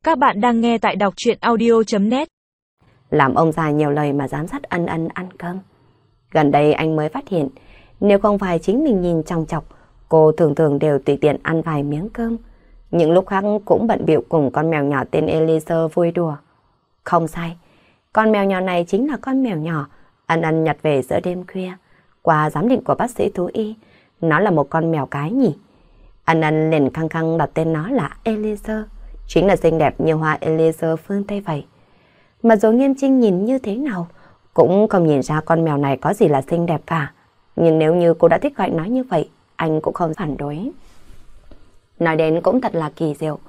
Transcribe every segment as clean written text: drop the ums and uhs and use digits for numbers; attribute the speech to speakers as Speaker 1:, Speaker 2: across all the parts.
Speaker 1: Các bạn đang nghe tại đọc truyện audio.net.
Speaker 2: Làm ông già nhiều lời mà giám sát Ân Ân ăn cơm. Gần đây anh mới phát hiện, nếu không phải chính mình nhìn trong chọc, cô thường thường đều tùy tiện ăn vài miếng cơm. Những lúc khác cũng bận bịu cùng con mèo nhỏ tên Elisa vui đùa. Không sai, con mèo nhỏ này chính là con mèo nhỏ Ân Ân nhặt về giữa đêm khuya. Qua giám định của bác sĩ thú y, nó là một con mèo cái nhỉ. Ân Ân liền khăng khăng đặt tên nó là Elisa, chính là xinh đẹp như hoa Elisa phương Tây vậy. Mà dù Nghiêm Trinh nhìn như thế nào, cũng không nhìn ra con mèo này có gì là xinh đẹp cả. Nhưng nếu như cô đã thích gọi nó như vậy, anh cũng không phản đối. Nói đến cũng thật là kỳ diệu.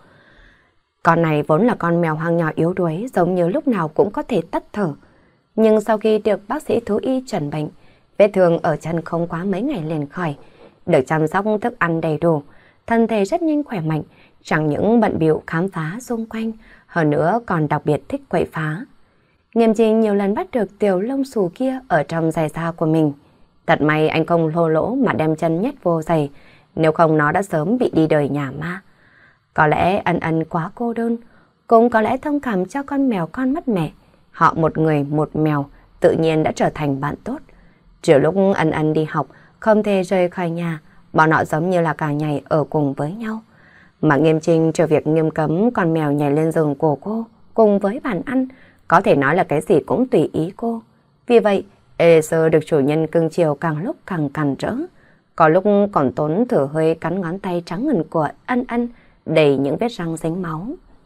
Speaker 2: Con này vốn là con mèo hoang nhỏ yếu đuối, giống như lúc nào cũng có thể tắt thở. Nhưng sau khi được bác sĩ thú y chẩn bệnh, vết thương ở chân không quá mấy ngày liền khỏi, được chăm sóc thức ăn đầy đủ, thân thể rất nhanh khỏe mạnh, chẳng những bận bịu khám phá xung quanh, hơn nữa còn đặc biệt thích quậy phá. Nghiêm Trinh nhiều lần bắt được tiểu lông xù kia ở trong giày da của mình. Thật may anh không lô lỗ mà đem chân nhét vô giày, nếu không nó đã sớm bị đi đời nhà ma. Có lẽ Ân Ân quá cô đơn, cũng có lẽ thông cảm cho con mèo con mất mẹ. Họ một người một mèo tự nhiên đã trở thành bạn tốt. Trừ lúc Ân Ân đi học, không thể rời khỏi nhà, bọn họ giống như là cả ngày ở cùng với nhau. Mà Nghiêm Trinh trừ việc nghiêm cấm con mèo nhảy lên giường của cô cùng với bàn ăn, có thể nói là cái gì cũng tùy ý cô. Vì vậy, Elisa được chủ nhân cưng chiều càng lúc càng càn rỡ. Có lúc còn tốn thử hơi cắn ngón tay trắng ngần của Ân Ân, đầy những vết răng dính máu.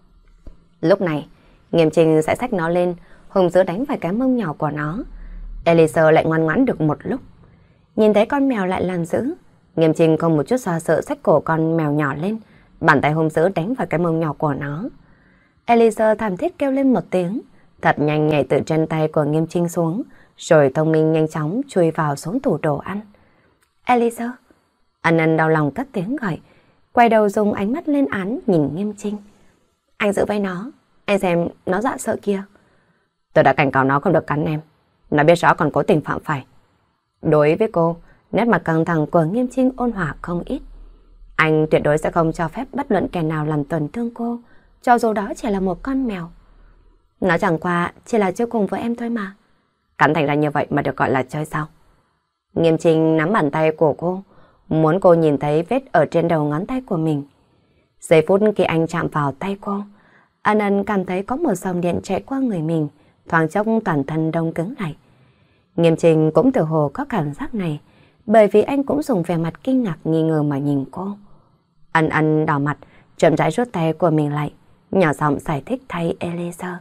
Speaker 2: Lúc này, Nghiêm Trinh sẽ xách nó lên, hùng dữ đánh vào cái mông nhỏ của nó. Elisa lại ngoan ngoãn được một lúc. Nhìn thấy con mèo lại làm dữ, Nghiêm Trinh không một chút do sợ xách cổ con mèo nhỏ lên, bàn tay hung dữ đánh vào cái mông nhỏ của nó. Elisa thảm thiết kêu lên một tiếng, thật nhanh nhảy từ trên tay của Nghiêm Trinh xuống, rồi thông minh nhanh chóng chui vào xuống tủ đồ ăn. Elisa! Ân Ân đau lòng cất tiếng gọi, quay đầu dùng ánh mắt lên án nhìn Nghiêm Trinh. Anh giữ vai nó, anh xem nó dọa sợ kia. Tôi đã cảnh cáo nó không được cắn em, nó biết rõ còn cố tình phạm phải. Đối với cô, nét mặt căng thẳng của Nghiêm Trinh ôn hòa không ít. Anh tuyệt đối sẽ không cho phép bất luận kẻ nào làm tổn thương cô, cho dù đó chỉ là một con mèo. Nó chẳng qua chỉ là chơi cùng với em thôi mà. Cắn thành ra như vậy mà được gọi là chơi sao? Nghiêm Trinh nắm bàn tay của cô, muốn cô nhìn thấy vết ở trên đầu ngón tay của mình. Giây phút khi anh chạm vào tay cô, Ân Ân cảm thấy có một dòng điện chạy qua người mình, thoáng chốc toàn thân đông cứng lại. Nghiêm Trinh cũng tự hồ có cảm giác này, bởi vì anh cũng dùng vẻ mặt kinh ngạc nghi ngờ mà nhìn cô. Ân Ân đỏ mặt, chậm rãi rút tay của mình lại, nhỏ giọng giải thích thay Elisa.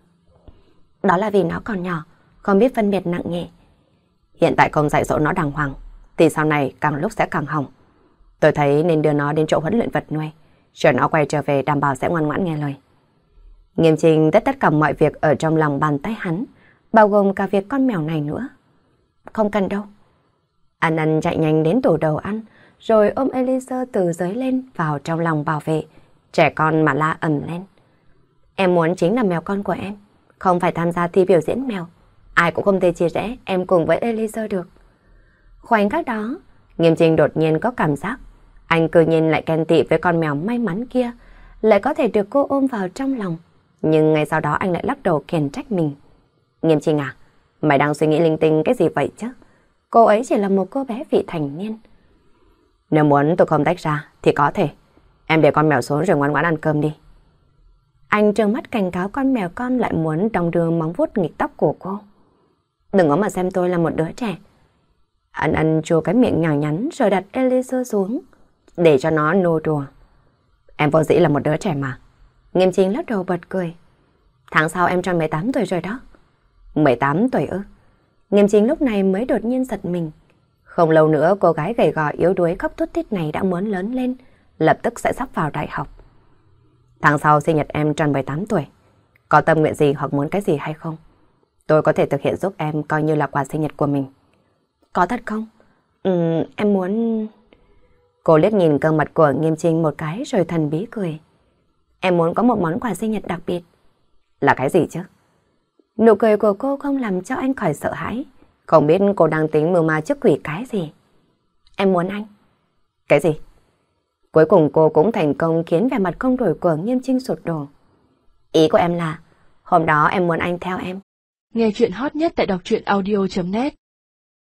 Speaker 2: Đó là vì nó còn nhỏ, không biết phân biệt nặng nhẹ. Hiện tại không dạy dỗ nó đàng hoàng, thì sau này càng lúc sẽ càng hỏng. Tôi thấy nên đưa nó đến chỗ huấn luyện vật nuôi, chờ nó quay trở về đảm bảo sẽ ngoan ngoãn nghe lời. Nghiêm Trinh tất cả mọi việc ở trong lòng bàn tay hắn, bao gồm cả việc con mèo này nữa. Không cần đâu. Ân Ân chạy nhanh đến tủ đồ ăn, rồi ôm Elisa từ dưới lên vào trong lòng bảo vệ, trẻ con mà la ầm lên. Em muốn chính là mèo con của em, không phải tham gia thi biểu diễn mèo. Ai cũng không thể chia rẽ em cùng với Elisa được. Khoảnh khắc đó, Nghiêm Trinh đột nhiên có cảm giác anh cư nhiên lại ghen tị với con mèo may mắn kia, lại có thể được cô ôm vào trong lòng. Nhưng ngay sau đó anh lại lắc đầu khiển trách mình. Nghiêm Trinh à, mày đang suy nghĩ linh tinh cái gì vậy chứ? Cô ấy chỉ là một cô bé vị thành niên. Nếu muốn tôi không tách ra thì có thể. Em để con mèo xuống rồi ngoan ngoãn ăn cơm đi. Anh trợn mắt cảnh cáo con mèo con lại muốn đong đưa móng vuốt nghịch tóc của cô. Đừng có mà xem tôi là một đứa trẻ. Ân Ân chua cái miệng nhỏ nhắn rồi đặt Elisa xuống, để cho nó nô đùa. Em vô dĩ là một đứa trẻ mà. Nghiêm Trinh lắc đầu bật cười. Tháng sau em tròn 18 tuổi rồi đó. 18 tuổi ư? Nghiêm Trinh lúc này mới đột nhiên giật mình. Không lâu nữa cô gái gầy gò yếu đuối khóc thút thít này đã muốn lớn lên, lập tức sẽ sắp vào đại học. Tháng sau sinh nhật em tròn 18 tuổi. Có tâm nguyện gì hoặc muốn cái gì hay không? Tôi có thể thực hiện giúp em coi như là quà sinh nhật của mình. Có thật không? Em muốn... Cô liếc nhìn gương mặt của Nghiêm Trinh một cái rồi thần bí cười. Em muốn có một món quà sinh nhật đặc biệt. Là cái gì chứ? Nụ cười của cô không làm cho anh khỏi sợ hãi. Không biết cô đang tính mưu ma trước quỷ cái gì. Em muốn anh. Cái gì? Cuối cùng cô cũng thành công khiến vẻ mặt không đổi của Nghiêm Trinh sụt đổ. Ý của em là, hôm đó em muốn anh theo em.
Speaker 1: Nghe chuyện hot nhất tại đọc truyện audio.net